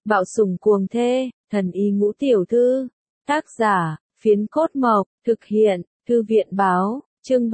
Bạo sủng cuồng thê, thần y ngũ tiểu thư. Tác giả, Phiến Cốt Mộc, thực hiện, Thư viện báo, chương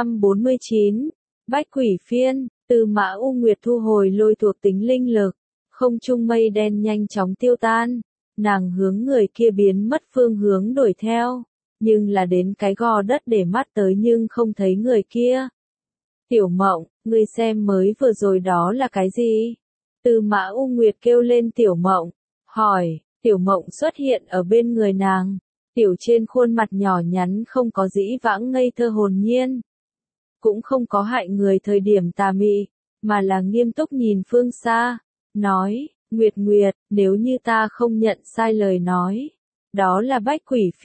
749. Bách Quỷ Phiên, Tư Mã U Nguyệt thu hồi lôi thuộc tính linh lực, không trung mây đen nhanh chóng tiêu tan, nàng hướng người kia biến mất phương hướng đuổi theo, nhưng là đến cái gò đất để mắt tới nhưng không thấy người kia. Tiểu Mộng, ngươi xem mới vừa rồi đó là cái gì? Tư Mã U Nguyệt kêu lên Tiểu Mộng, hỏi. Tiểu Mộng xuất hiện ở bên người nàng, tiểu trên khuôn mặt nhỏ nhắn không có dĩ vãng ngây thơ hồn nhiên, cũng không có hại người thời điểm tà mị, mà là nghiêm túc nhìn phương xa, nói, Nguyệt Nguyệt, nếu như ta không nhận sai lời nói, đó là Bách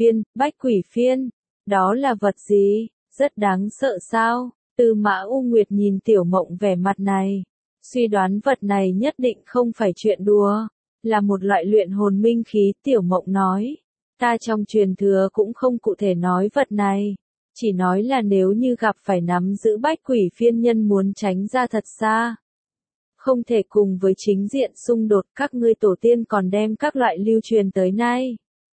Quỷ Phiên, đó là vật gì, rất đáng sợ sao? Tư Mã U Nguyệt nhìn Tiểu Mộng vẻ mặt này, suy đoán vật này nhất định không phải chuyện đùa, là một loại luyện hồn minh khí. Tiểu Mộng nói, ta trong truyền thừa cũng không cụ thể nói vật này, chỉ nói là nếu như gặp phải nắm giữ Bách Quỷ Phiên nhân muốn tránh ra thật xa, không thể cùng với chính diện xung đột. Các ngươi tổ tiên còn đem các loại lưu truyền tới nay.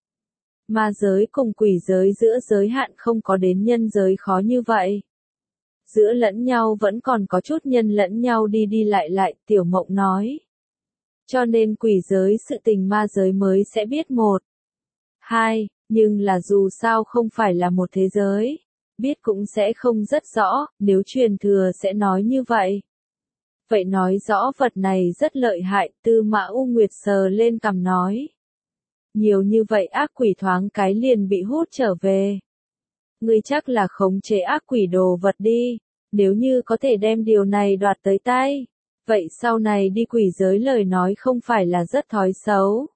Ma giới cùng quỷ giới giữa giới hạn không có đến nhân giới khó như vậy. Giữa lẫn nhau vẫn còn có chút nhân lẫn nhau đi đi lại, Tiểu Mộng nói. Cho nên quỷ giới sự tình ma giới mới sẽ biết một. Hai, nhưng là dù sao không phải là một thế giới. Biết cũng sẽ không rất rõ, nếu truyền thừa sẽ nói như vậy. Vậy nói rõ vật này rất lợi hại. Tư Mã U Nguyệt sờ lên cằm nói. Nhiều như vậy ác quỷ thoáng cái liền bị hút trở về. Ngươi chắc là khống chế ác quỷ đồ vật đi, nếu như có thể đem điều này đoạt tới tay, vậy sau này đi quỷ giới lời nói không phải là rất thói xấu.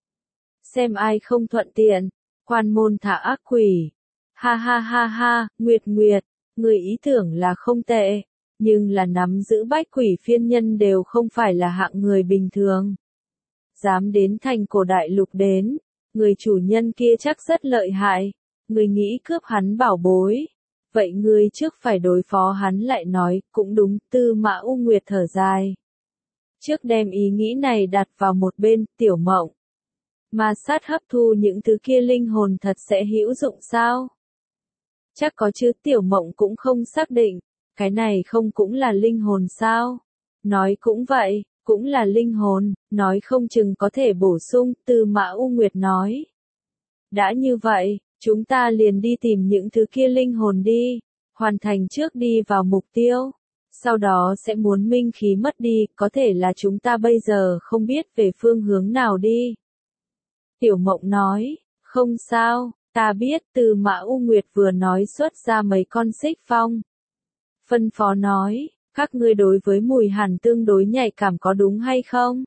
Xem ai không thuận tiện, quan môn thả ác quỷ. Ha ha ha ha, Nguyệt Nguyệt, người ý tưởng là không tệ, nhưng là nắm giữ Bách Quỷ Phiên nhân đều không phải là hạng người bình thường. Dám đến thành cổ đại lục đến, người chủ nhân kia chắc rất lợi hại, người nghĩ cướp hắn bảo bối. Vậy ngươi trước phải đối phó hắn lại nói, cũng đúng. Tư Mã U Nguyệt thở dài. Trước đem ý nghĩ này đặt vào một bên. Tiểu Mộng, ma sát hấp thu những thứ kia linh hồn thật sẽ hữu dụng sao? Chắc có chứ. Tiểu Mộng cũng không xác định, cái này không cũng là linh hồn sao? Nói cũng vậy, cũng là linh hồn, nói không chừng có thể bổ sung. Tư Mã U Nguyệt nói. Đã như vậy, chúng ta liền đi tìm những thứ kia linh hồn đi, hoàn thành trước đi vào mục tiêu, sau đó sẽ muốn minh khí mất đi, có thể là chúng ta bây giờ không biết về phương hướng nào đi. Tiểu Mộng nói, không sao, ta biết. Tư Mã U Nguyệt vừa nói xuất ra mấy con xích phong. Phân phó nói, các ngươi đối với mùi hàn tương đối nhạy cảm có đúng hay không?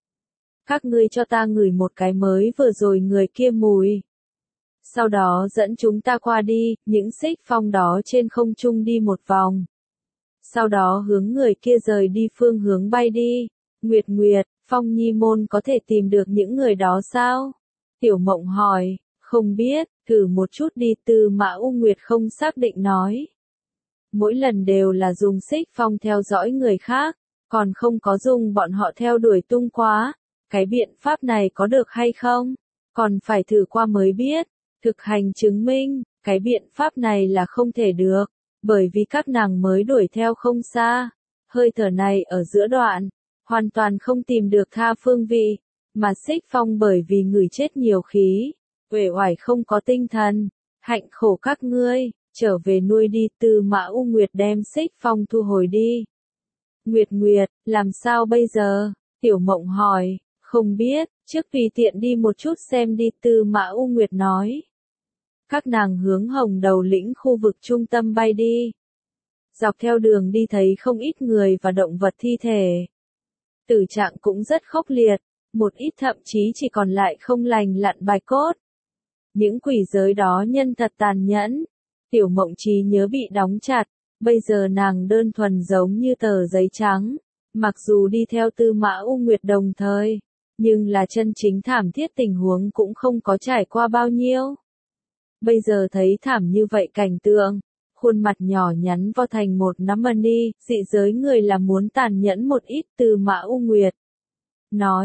Các ngươi cho ta ngửi một cái mới vừa rồi người kia mùi. Sau đó dẫn chúng ta qua đi, những xích phong đó trên không trung đi một vòng. Sau đó hướng người kia rời đi phương hướng bay đi. Nguyệt Nguyệt, Phong Nhi môn có thể tìm được những người đó sao? Tiểu Mộng hỏi, không biết, thử một chút đi. Tư Mã U Nguyệt không xác định nói. Mỗi lần đều là dùng xích phong theo dõi người khác, còn không có dùng bọn họ theo đuổi tung quá. Cái biện pháp này có được hay không? Còn phải thử qua mới biết. Thực hành chứng minh, cái biện pháp này là không thể được, bởi vì các nàng mới đuổi theo không xa. Hơi thở này ở giữa đoạn, hoàn toàn không tìm được tha phương vị, mà xích phong bởi vì người chết nhiều khí, uể oải không có tinh thần. Hạnh khổ các ngươi, trở về nuôi đi. Tư Mã U Nguyệt đem xích phong thu hồi đi. Nguyệt Nguyệt, làm sao bây giờ? Tiểu Mộng hỏi, không biết, trước tùy tiện đi một chút xem đi. Tư Mã U Nguyệt nói. Các nàng hướng Hồng Đầu lĩnh khu vực trung tâm bay đi. Dọc theo đường đi thấy không ít người và động vật thi thể. Tử trạng cũng rất khốc liệt, một ít thậm chí chỉ còn lại không lành lặn bạch cốt. Những quỷ giới đó nhân thật tàn nhẫn. Tiểu Mộng trí nhớ bị đóng chặt, bây giờ nàng đơn thuần giống như tờ giấy trắng. Mặc dù đi theo Tư Mã U Nguyệt đồng thời, nhưng là chân chính thảm thiết tình huống cũng không có trải qua bao nhiêu. Bây giờ thấy thảm như vậy cảnh tượng, khuôn mặt nhỏ nhắn vo thành một nắm mani, dị giới người là muốn tàn nhẫn một ít. Tư Mã U Nguyệt nói,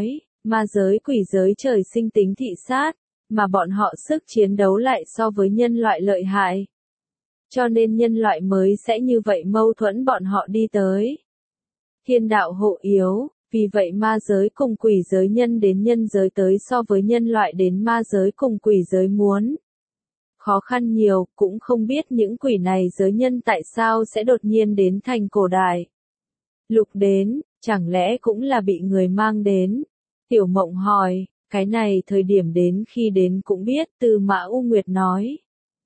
Ma giới quỷ giới trời sinh tính thị sát, mà bọn họ sức chiến đấu lại so với nhân loại lợi hại. Cho nên nhân loại mới sẽ như vậy mâu thuẫn bọn họ đi tới. Thiên đạo hộ yếu, vì vậy ma giới cùng quỷ giới nhân đến nhân giới tới so với nhân loại đến ma giới cùng quỷ giới muốn khó khăn nhiều, cũng không biết những quỷ này giới nhân tại sao sẽ đột nhiên đến thành cổ đại. Lục đến, chẳng lẽ cũng là bị người mang đến? Tiểu Mộng hỏi, cái này thời điểm đến khi đến cũng biết, Tư Mã U Nguyệt nói.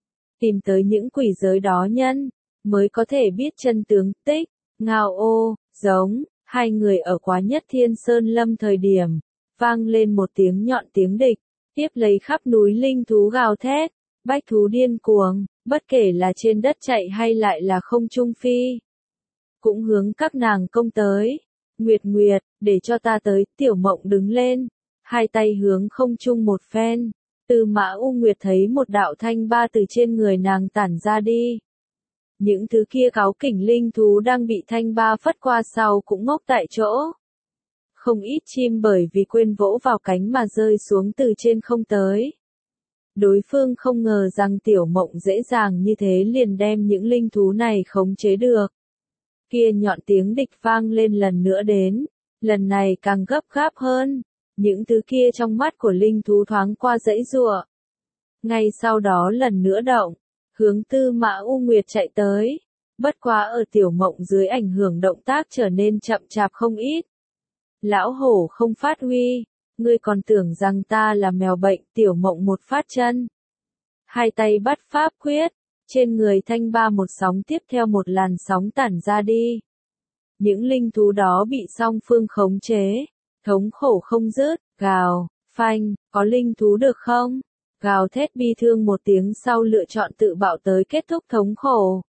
Tìm tới những quỷ giới đó nhân, mới có thể biết chân tướng tích, ngao ô, giống, hai người ở Quá Nhất Thiên Sơn Lâm thời điểm, vang lên một tiếng nhọn tiếng địch, tiếp lấy khắp núi linh thú gào thét, bách thú điên cuồng, bất kể là trên đất chạy hay lại là không trung phi. Cũng hướng các nàng công tới. Nguyệt Nguyệt, để cho ta tới, Tiểu Mộng đứng lên, hai tay hướng không trung một phen. Tư Mã U Nguyệt thấy một đạo thanh ba từ trên người nàng tản ra đi. Những thứ kia cáu kỉnh linh thú đang bị thanh ba phất qua sau cũng ngốc tại chỗ. Không ít chim bởi vì quên vỗ vào cánh mà rơi xuống từ trên không tới. Đối phương không ngờ rằng Tiểu Mộng dễ dàng như thế liền đem những linh thú này khống chế được. Kia nhọn tiếng địch vang lên lần nữa đến, lần này càng gấp gáp hơn. Những thứ kia trong mắt của linh thú thoáng qua dãy giụa. Ngay sau đó lần nữa động, hướng Tư Mã U Nguyệt chạy tới. Bất quá ở Tiểu Mộng dưới ảnh hưởng động tác trở nên chậm chạp không ít. Lão hổ không phát huy, ngươi còn tưởng rằng ta là mèo bệnh. Tiểu Mộng một phát chân, hai tay bắt pháp quyết, trên người thanh ba một sóng tiếp theo một làn sóng tản ra đi. Những linh thú đó bị song phương khống chế, thống khổ không dứt, gào, phanh, có linh thú được không? Gào thét bi thương một tiếng sau lựa chọn tự bạo tới kết thúc thống khổ.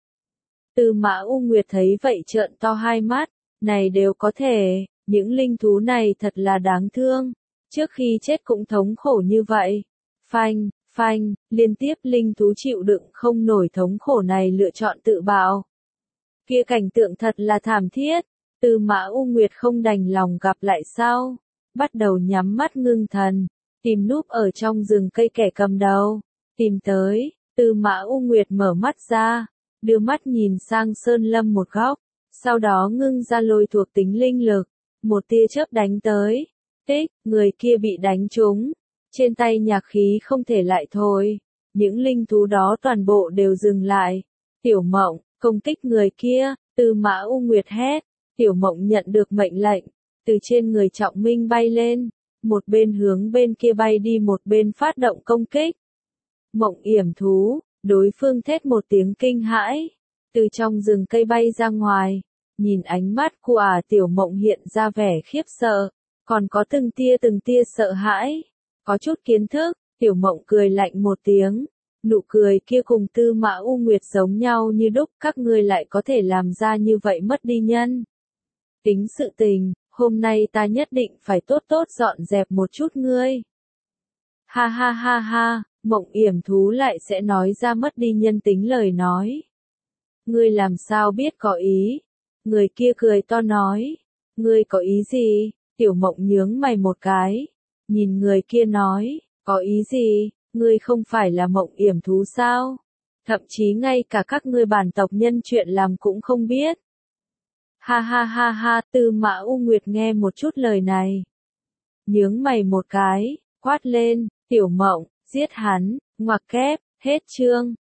Tư Mã U Nguyệt thấy vậy trợn to hai mắt, này đều có thể, những linh thú này thật là đáng thương, trước khi chết cũng thống khổ như vậy. Phanh, phanh, liên tiếp linh thú chịu đựng không nổi thống khổ này lựa chọn tự bạo. Kia cảnh tượng thật là thảm thiết, Tư Mã U Nguyệt không đành lòng gặp lại sau, bắt đầu nhắm mắt ngưng thần, tìm núp ở trong rừng cây kẻ cầm đầu, tìm tới. Tư Mã U Nguyệt mở mắt ra, đưa mắt nhìn sang sơn lâm một góc, sau đó ngưng ra lôi thuộc tính linh lực, một tia chớp đánh tới, tích, người kia bị đánh trúng, trên tay nhạc khí không thể lại thôi, những linh thú đó toàn bộ đều dừng lại. Tiểu Mộng, công kích người kia, Tư Mã U Nguyệt hét. Tiểu Mộng nhận được mệnh lệnh, từ trên người Trọng Minh bay lên, một bên hướng bên kia bay đi một bên phát động công kích. Mộng yểm thú, đối phương thét một tiếng kinh hãi, từ trong rừng cây bay ra ngoài, nhìn ánh mắt của Tiểu Mộng hiện ra vẻ khiếp sợ, còn có từng tia sợ hãi, có chút kiến thức. Tiểu Mộng cười lạnh một tiếng, nụ cười kia cùng Tư Mã U Nguyệt giống nhau như đúc, các ngươi lại có thể làm ra như vậy mất đi nhân tính sự tình, hôm nay ta nhất định phải tốt tốt dọn dẹp một chút ngươi. Ha ha ha ha, Mộng yểm thú lại sẽ nói ra mất đi nhân tính lời nói. Ngươi làm sao biết có ý? Người kia cười to nói, ngươi có ý gì? Tiểu Mộng nhướng mày một cái, nhìn người kia nói, có ý gì? Ngươi không phải là Mộng yểm thú sao? Thậm chí ngay cả các ngươi bản tộc nhân chuyện làm cũng không biết. Ha ha ha ha, Tư Mã U Nguyệt nghe một chút lời này, nhướng mày một cái, quát lên, Tiểu Mộng, giết hắn, ngoặc kép, hết chương.